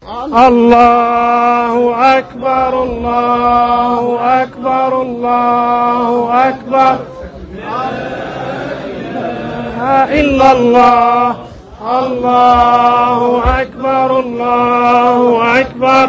الله أكبر الله أكبر الله أكبر لا إله إلا الله الله أكبر الله أكبر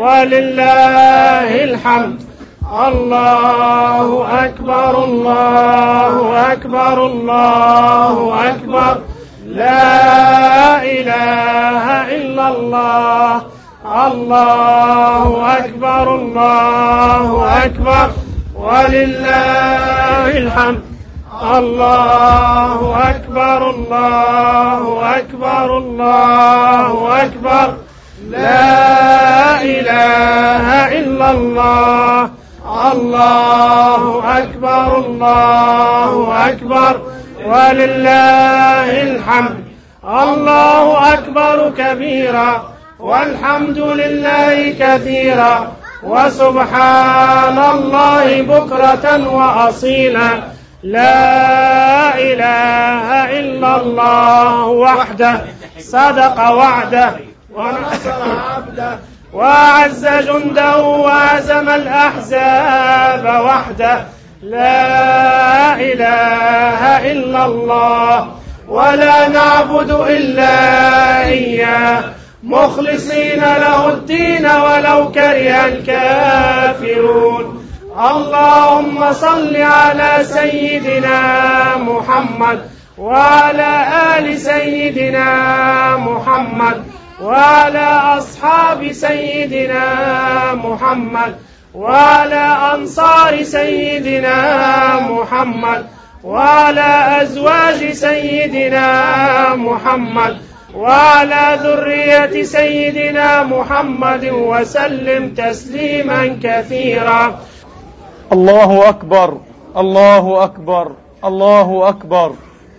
ولله الحمد الله أكبر الله أكبر الله أكبر لا إله إلا الله الله أكبر الله أكبر ولله الحمد الله أكبر الله أكبر الله أكبر لا إله إلا الله الله أكبر الله أكبر ولله الحمد الله أكبر كبيرا والحمد لله كثيرا وسبحان الله بكرة وأصيلا لا إله إلا الله وحده صدق وعده ونصر عبده وأعز جنده وهزم الأحزاب وحده لا إله إلا الله ولا نعبد إلا إياه مخلصين له الدين ولو كره الكافرون اللهم صل على سيدنا محمد وعلى آل سيدنا محمد وعلى أصحاب سيدنا محمد وعلى أنصار سيدنا محمد وعلى أزواج سيدنا محمد وعلى ذرية سيدنا محمد وسلم تسليما كثيرا. الله أكبر الله أكبر الله أكبر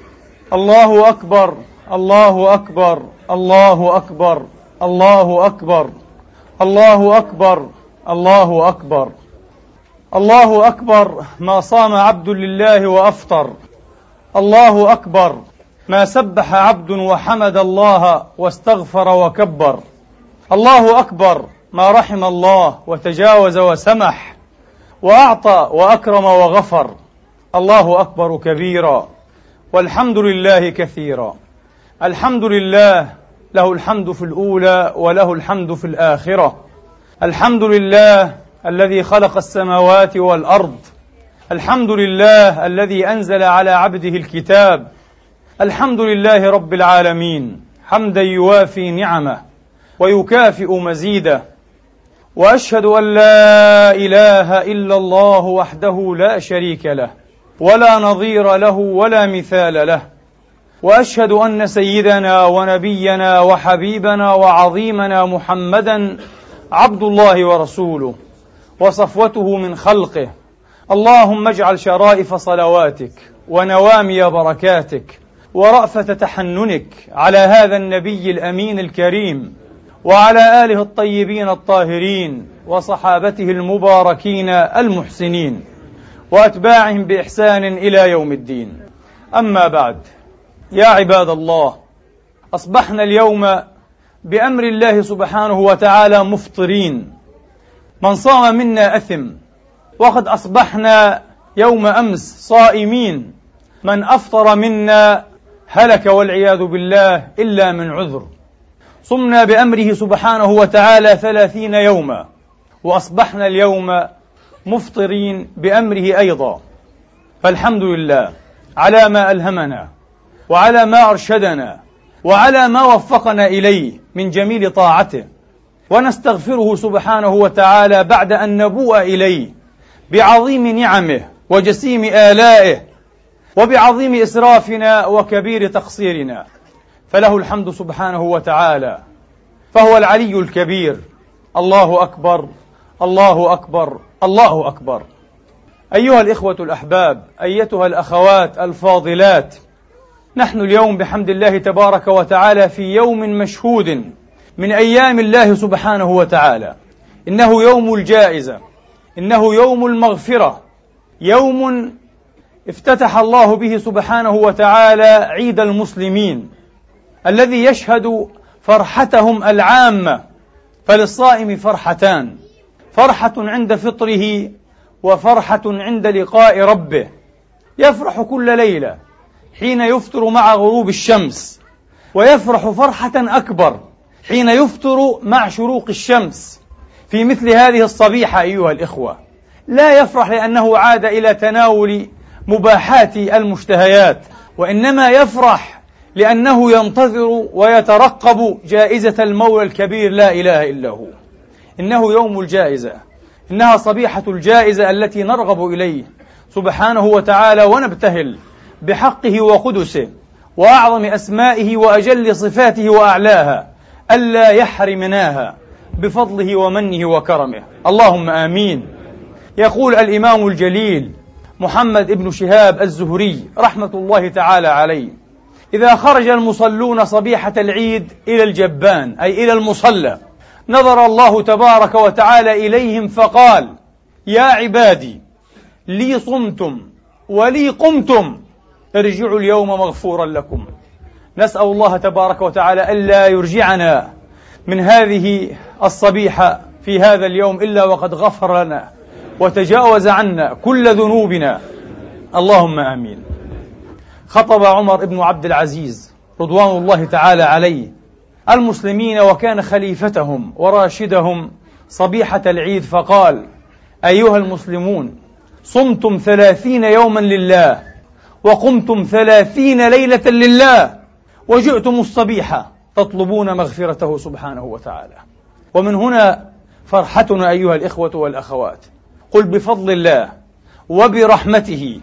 الله أكبر الله أكبر الله أكبر الله أكبر الله أكبر الله أكبر الله أكبر ما صام عبد لله وأفطر. الله أكبر ما سبح عبد وحمد الله واستغفر وكبر. الله أكبر ما رحم الله وتجاوز وسمح وأعطى وأكرم وغفر. الله أكبر كبيرا والحمد لله كثيرا. الحمد لله له الحمد في الأولى وله الحمد في الآخرة. الحمد لله الذي خلق السماوات والأرض. الحمد لله الذي أنزل على عبده الكتاب. الحمد لله رب العالمين حمدا يوافي نعمه ويكافئ مزيده. وأشهد أن لا إله إلا الله وحده لا شريك له ولا نظير له ولا مثال له. وأشهد أن سيدنا ونبينا وحبيبنا وعظيمنا محمدا عبد الله ورسوله وصفوته من خلقه. اللهم اجعل شرائف صلواتك ونوامي بركاتك ورأفة تحننك على هذا النبي الأمين الكريم وعلى آله الطيبين الطاهرين وصحابته المباركين المحسنين وأتباعهم بإحسان إلى يوم الدين. أما بعد، يا عباد الله، أصبحنا اليوم بأمر الله سبحانه وتعالى مفطرين. من صام منا أثم، وقد أصبحنا يوم أمس صائمين. من أفطر منا هلك والعياذ بالله إلا من عذر. صمنا بأمره سبحانه وتعالى 30 يوما وأصبحنا اليوم مفطرين بأمره أيضا. فالحمد لله على ما ألهمنا وعلى ما أرشدنا وعلى ما وفقنا إليه من جميل طاعته، ونستغفره سبحانه وتعالى بعد أن نبوء إليه بعظيم نعمه وجسيم آلائه وبعظيم إسرافنا وكبير تقصيرنا، فله الحمد سبحانه وتعالى، فهو العلي الكبير. الله أكبر الله أكبر الله أكبر. أيها الإخوة الأحباب، أيتها الأخوات الفاضلات، نحن اليوم بحمد الله تبارك وتعالى في يوم مشهود من أيام الله سبحانه وتعالى. إنه يوم الجائزة، إنه يوم المغفرة، يوم افتتح الله به سبحانه وتعالى عيد المسلمين الذي يشهد فرحتهم العامة فللصائم فرحتان: فرحة عند فطره، وفرحة عند لقاء ربه. يفرح كل ليلة حين يفطر مع غروب الشمس، ويفرح فرحة أكبر حين يفطر مع شروق الشمس. في مثل هذه الصبيحة أيها الإخوة لا يفرح لأنه عاد إلى تناول مباحات المشتهيات، وإنما يفرح لأنه ينتظر ويترقب جائزة المولى الكبير لا إله إلا هو. إنه يوم الجائزة، إنها صبيحة الجائزة التي نرغب إليه سبحانه وتعالى ونبتهل بحقه وقدسه وأعظم أسمائه وأجل صفاته وأعلاها ألا يحرمناها بفضله ومنه وكرمه، اللهم آمين. يقول الإمام الجليل محمد بن شهاب الزهري رحمة الله تعالى عليه: إذا خرج المصلون صبيحة العيد إلى الجبان، أي إلى المصلى، نظر الله تبارك وتعالى إليهم فقال: يا عبادي لي صمتم ولي قمتم، ارجعوا اليوم مغفورا لكم. نسأل الله تبارك وتعالى ألا يرجعنا من هذه الصبيحة في هذا اليوم إلا وقد غفر لنا وتجاوز عنا كل ذنوبنا، اللهم آمين. خطب عمر بن عبد العزيز رضوان الله تعالى عليه المسلمين وكان خليفتهم وراشدهم صبيحة العيد فقال: أيها المسلمون، صمتم 30 يوما لله، وقمتم 30 ليلة لله، وجئتم الصبيحة تطلبون مغفرته سبحانه وتعالى. ومن هنا فرحتنا أيها الإخوة والأخوات. قل بفضل الله وبرحمته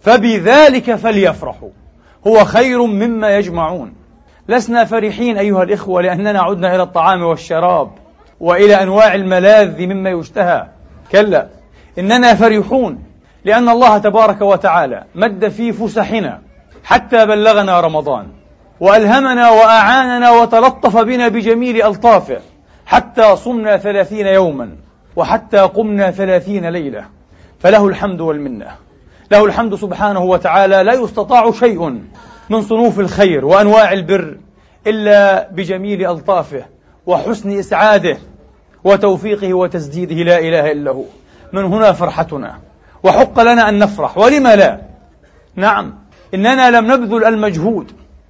فبذلك فليفرحوا هو خير مما يجمعون. لسنا فرحين أيها الإخوة لأننا عدنا إلى الطعام والشراب وإلى أنواع الملاذ مما يشتهى، كلا، إننا فرحون لأن الله تبارك وتعالى مد في فسحنا حتى بلغنا رمضان، وألهمنا وأعاننا وتلطف بنا بجميل ألطافه حتى صمنا 30 يوما وحتى قمنا 30 ليلة، فله الحمد والمنة. له الحمد سبحانه وتعالى. لا يستطاع شيء من صنوف الخير وأنواع البر إلا بجميل ألطافه وحسن إسعاده وتوفيقه وتسديده، لا إله إلا هو. من هنا فرحتنا، وحق لنا أن نفرح، ولما لا؟ نعم، إننا لم نبذل المجهود.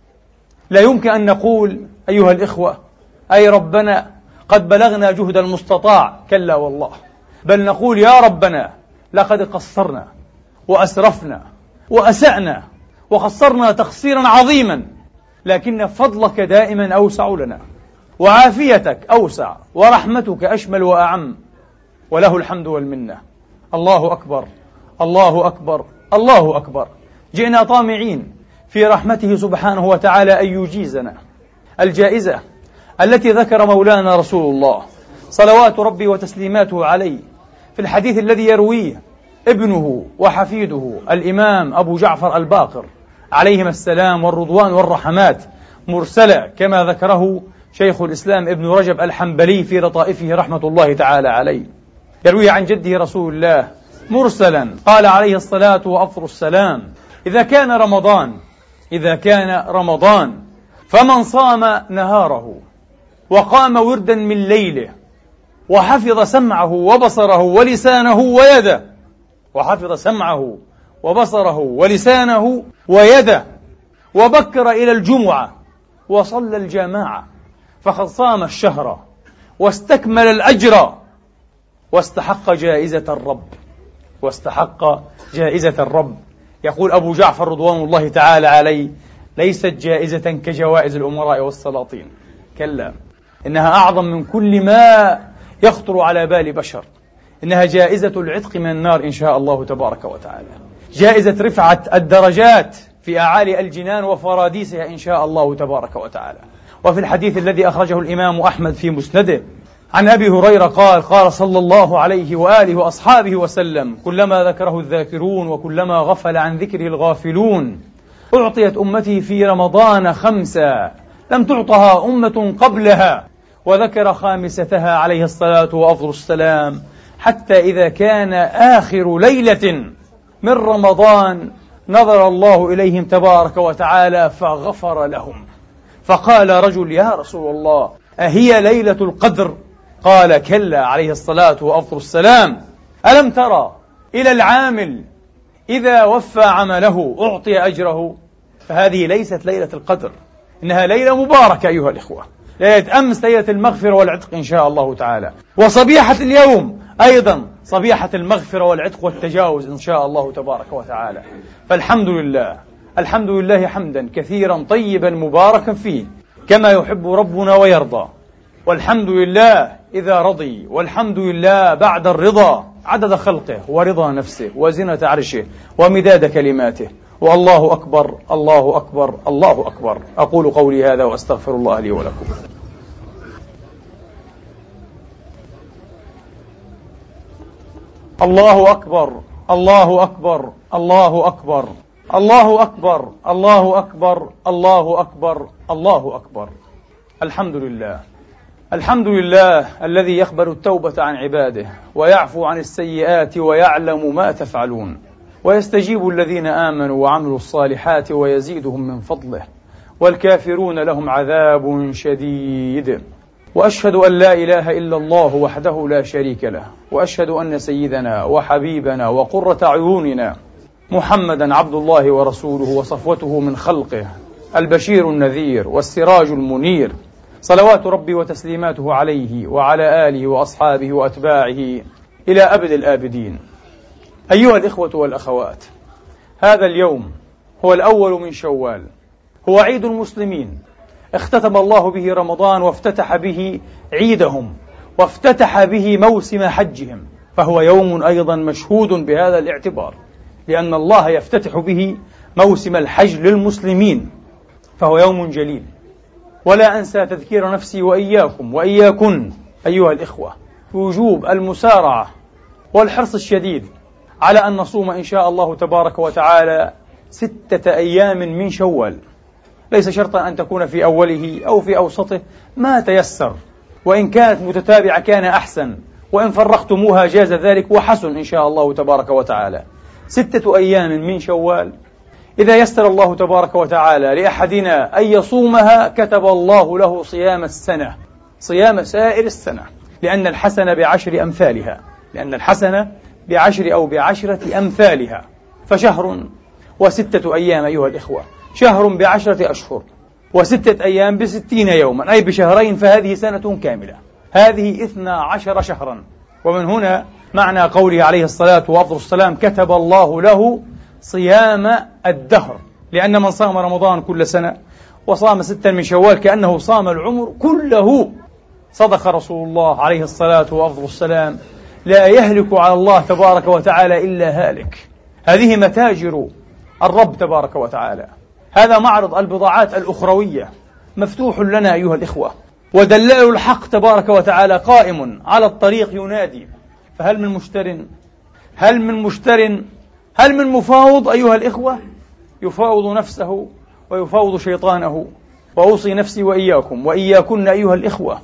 لا يمكن أن نقول أيها الإخوة: أي ربنا قد بلغنا جهد المستطاع، كلا والله، بل نقول: يا ربنا لقد قصرنا وأسرفنا وأسأنا وقصرنا تقصيرا عظيما، لكن فضلك دائما أوسع لنا، وعافيتك أوسع، ورحمتك أشمل وأعم، وله الحمد والمنة. الله أكبر، الله أكبر، الله أكبر. جئنا طامعين في رحمته سبحانه وتعالى أن يجيزنا الجائزة التي ذكر مولانا رسول الله صلوات ربي وتسليماته عليه في الحديث الذي يرويه ابنه وحفيده الإمام أبو جعفر الباقر عليهما السلام والرضوان والرحمات، مرسلا كما ذكره شيخ الإسلام ابن رجب الحنبلي في لطائفه رحمة الله تعالى عليه. يروي عن جده رسول الله مرسلا قال عليه الصلاة وأفضل السلام: إذا كان رمضان فمن صام نهاره وقام وردا من ليله وحفظ سمعه وبصره ولسانه ويده، وبكر إلى الجمعة وصلى الجماعة، فقد صام الشهر واستكمل الأجر واستحق جائزة الرب. يقول أبو جعفر رضوان الله تعالى عليه: ليست جائزة كجوائز الأمراء والسلاطين، كلا، إنها أعظم من كل ما يخطر على بال بشر. إنها جائزة العتق من النار إن شاء الله تبارك وتعالى، جائزة رفعة الدرجات في أعالي الجنان وفراديسها إن شاء الله تبارك وتعالى. وفي الحديث الذي أخرجه الإمام أحمد في مسنده عن أبي هريرة قال صلى الله عليه وآله وأصحابه وسلم: كلما ذكره الذاكرون وكلما غفل عن ذكره الغافلون أعطيت أمتي في رمضان 5 لم تعطها أمة قبلها، وذكر خامستها عليه الصلاة وأفضل السلام: حتى إذا كان آخر ليلة من رمضان نظر الله إليهم تبارك وتعالى فغفر لهم، فقال رجل: يا رسول الله، أهي ليلة القدر؟ قال كلا عليه الصلاة وأفضل السلام: ألم ترى إلى العامل إذا وفى عمله أعطي أجره؟ فهذه ليست ليلة القدر، إنها ليلة مباركة أيها الإخوة، ليلة أمس ليلة المغفرة والعتق إن شاء الله تعالى، وصبيحة اليوم أيضا صبيحة المغفرة والعتق والتجاوز إن شاء الله تبارك وتعالى. فالحمد لله، الحمد لله حمدا كثيرا طيبا مباركا فيه كما يحب ربنا ويرضى. والحمد لله إذا رضي، والحمد لله بعد الرضا، عدد خلقه ورضا نفسه وزنة عرشه ومداد كلماته. والله أكبر، الله أكبر، الله أكبر. أقول قولي هذا وأستغفر الله لي ولكم. الله أكبر، الله أكبر، الله أكبر، الله أكبر، الله أكبر، الله أكبر، الله أكبر. الحمد لله، الحمد لله الذي يقبل التوبة عن عباده ويعفو عن السيئات ويعلم ما تفعلون، ويستجيب الذين آمنوا وعملوا الصالحات ويزيدهم من فضله، والكافرون لهم عذاب شديد. وأشهد أن لا إله إلا الله وحده لا شريك له، وأشهد أن سيدنا وحبيبنا وقرة عيوننا محمدا عبد الله ورسوله وصفوته من خلقه، البشير النذير والسراج المنير، صلوات ربي وتسليماته عليه وعلى آله وأصحابه وأتباعه إلى أبد الآبدين. أيها الإخوة والأخوات، هذا اليوم هو الأول من شوال، هو عيد المسلمين، اختتم الله به رمضان وافتتح به عيدهم وافتتح به موسم حجهم، فهو يوم أيضا مشهود بهذا الاعتبار، لأن الله يفتتح به موسم الحج للمسلمين، فهو يوم جليل. ولا أنسى تذكير نفسي وإياكم وإياكن أيها الإخوة بوجوب المسارعة والحرص الشديد على أن نصوم إن شاء الله تبارك وتعالى 6 أيام من شوال، ليس شرطا أن تكون في أوله أو في أوسطه، ما تيسر، وإن كانت متتابعة كان أحسن، وإن فرقتموها جاز ذلك وحسن إن شاء الله تبارك وتعالى. 6 أيام من شوال إذا يسر الله تبارك وتعالى لأحدنا أن يصومها كتب الله له صيام السنة، صيام سائر السنة، لأن الحسنة ب10 أمثالها، لأن الحسنة ب10 أو ب10 أمثالها. فشهر و6 أيام أيها الإخوة، شهر ب10 أشهر، و6 أيام ب60 يوما، أي بشهرين، فهذه سنة كاملة، هذه 12 شهرا. ومن هنا معنى قوله عليه الصلاة وأفضل السلام: كتب الله له صيام الدهر، لأن من صام رمضان كل سنة وصام 6 من شوال كأنه صام العمر كله. صدق رسول الله عليه الصلاة وأفضل السلام: لا يهلك على الله تبارك وتعالى إلا هالك. هذه متاجر الرب تبارك وتعالى، هذا معرض البضاعات الأخروية مفتوح لنا أيها الإخوة، ودلال الحق تبارك وتعالى قائم على الطريق ينادي. فهل من مشتر؟ هل من مشتر؟ هل من مفاوض أيها الإخوة؟ يفاوض نفسه ويفاوض شيطانه. وأوصي نفسي وإياكم وإياكن أيها الإخوة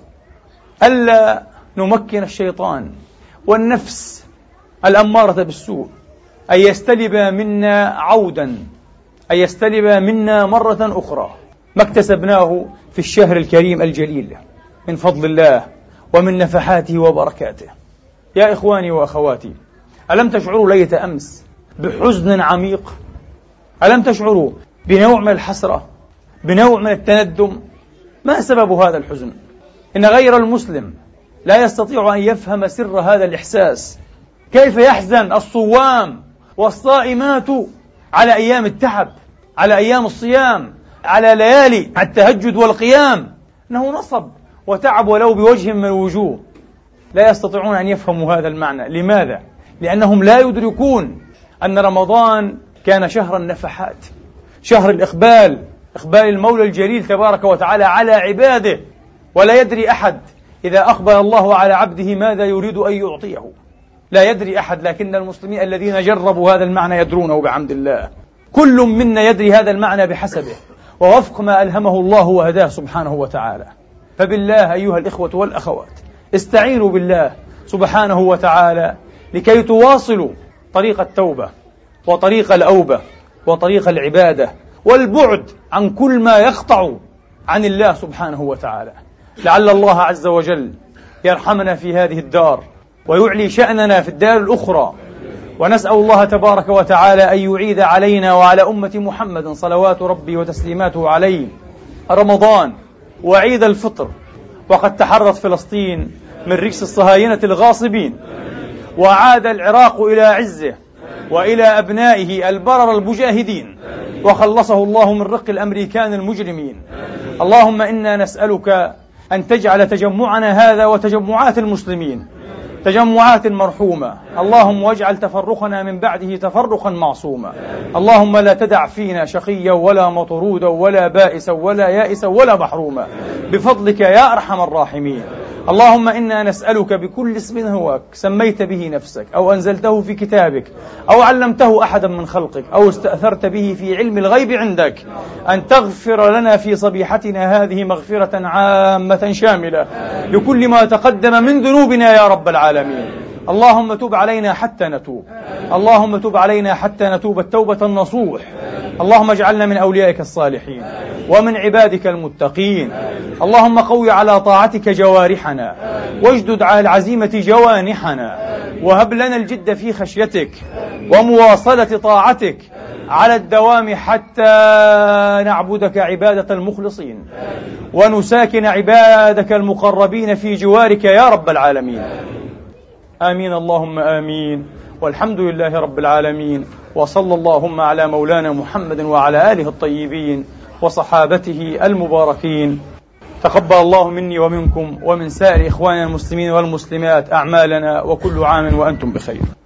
ألا نمكن الشيطان والنفس الأمارة بالسوء أن يستلب منا عودا، أن يستلب منا مرة أخرى ما اكتسبناه في الشهر الكريم الجليل من فضل الله ومن نفحاته وبركاته. يا إخواني وأخواتي، ألم تشعروا ليلة أمس بحزن عميق؟ ألم تشعروا بنوع من الحسرة، بنوع من التندم؟ ما سبب هذا الحزن؟ إن غير المسلم لا يستطيع أن يفهم سر هذا الإحساس. كيف يحزن الصوام والصائمات على أيام التعب، على أيام الصيام، على ليالي التهجد والقيام؟ إنه نصب وتعب ولو بوجه من الوجوه. لا يستطيعون أن يفهموا هذا المعنى. لماذا؟ لأنهم لا يدركون أن رمضان كان شهر النفحات، شهر الإقبال، إقبال المولى الجليل تبارك وتعالى على عباده. ولا يدري أحد إذا أقبل الله على عبده ماذا يريد أن يعطيه، لا يدري أحد، لكن المسلمين الذين جربوا هذا المعنى يدرونه بحمد الله. كل منا يدري هذا المعنى بحسبه ووفق ما ألهمه الله وهداه سبحانه وتعالى. فبالله أيها الإخوة والأخوات، استعينوا بالله سبحانه وتعالى لكي تواصلوا طريق التوبة وطريق الأوبة وطريق العبادة والبعد عن كل ما يقطع عن الله سبحانه وتعالى، لعل الله عز وجل يرحمنا في هذه الدار ويعلي شأننا في الدار الأخرى. ونسأل الله تبارك وتعالى أن يعيد علينا وعلى أمة محمد صلوات ربي وتسليماته عليه رمضان وعيد الفطر، وقد تحررت فلسطين من رجس الصهاينة الغاصبين، وعاد العراق إلى عزه وإلى أبنائه البرر المجاهدين، وخلصه الله من رق الأمريكان المجرمين. اللهم إنا نسألك أن تجعل تجمعنا هذا وتجمعات المسلمين تجمعات مرحومة. اللهم واجعل تفرقنا من بعده تفرقا معصوما. اللهم لا تدع فينا شقيا ولا مطرودا ولا بائسا ولا يائسا ولا محروما بفضلك يا أرحم الراحمين. اللهم إنا نسألك بكل اسم هو سميت به نفسك أو أنزلته في كتابك أو علمته أحدا من خلقك أو استأثرت به في علم الغيب عندك أن تغفر لنا في صبيحتنا هذه مغفرة عامة شاملة لكل ما تقدم من ذنوبنا يا رب العالمين. اللهم تب علينا حتى نتوب، اللهم تب علينا حتى نتوب التوبة النصوح. اللهم اجعلنا من أوليائك الصالحين ومن عبادك المتقين. اللهم قوي على طاعتك جوارحنا واجدد على العزيمة جوانحنا، وهب لنا الجد في خشيتك ومواصلة طاعتك على الدوام حتى نعبدك عبادة المخلصين ونساكن عبادك المقربين في جوارك يا رب العالمين. آمين اللهم آمين، والحمد لله رب العالمين، وصلى اللهم على مولانا محمد وعلى آله الطيبين وصحابته المباركين. تقبل الله مني ومنكم ومن سائر إخواننا المسلمين والمسلمات أعمالنا، وكل عام وأنتم بخير.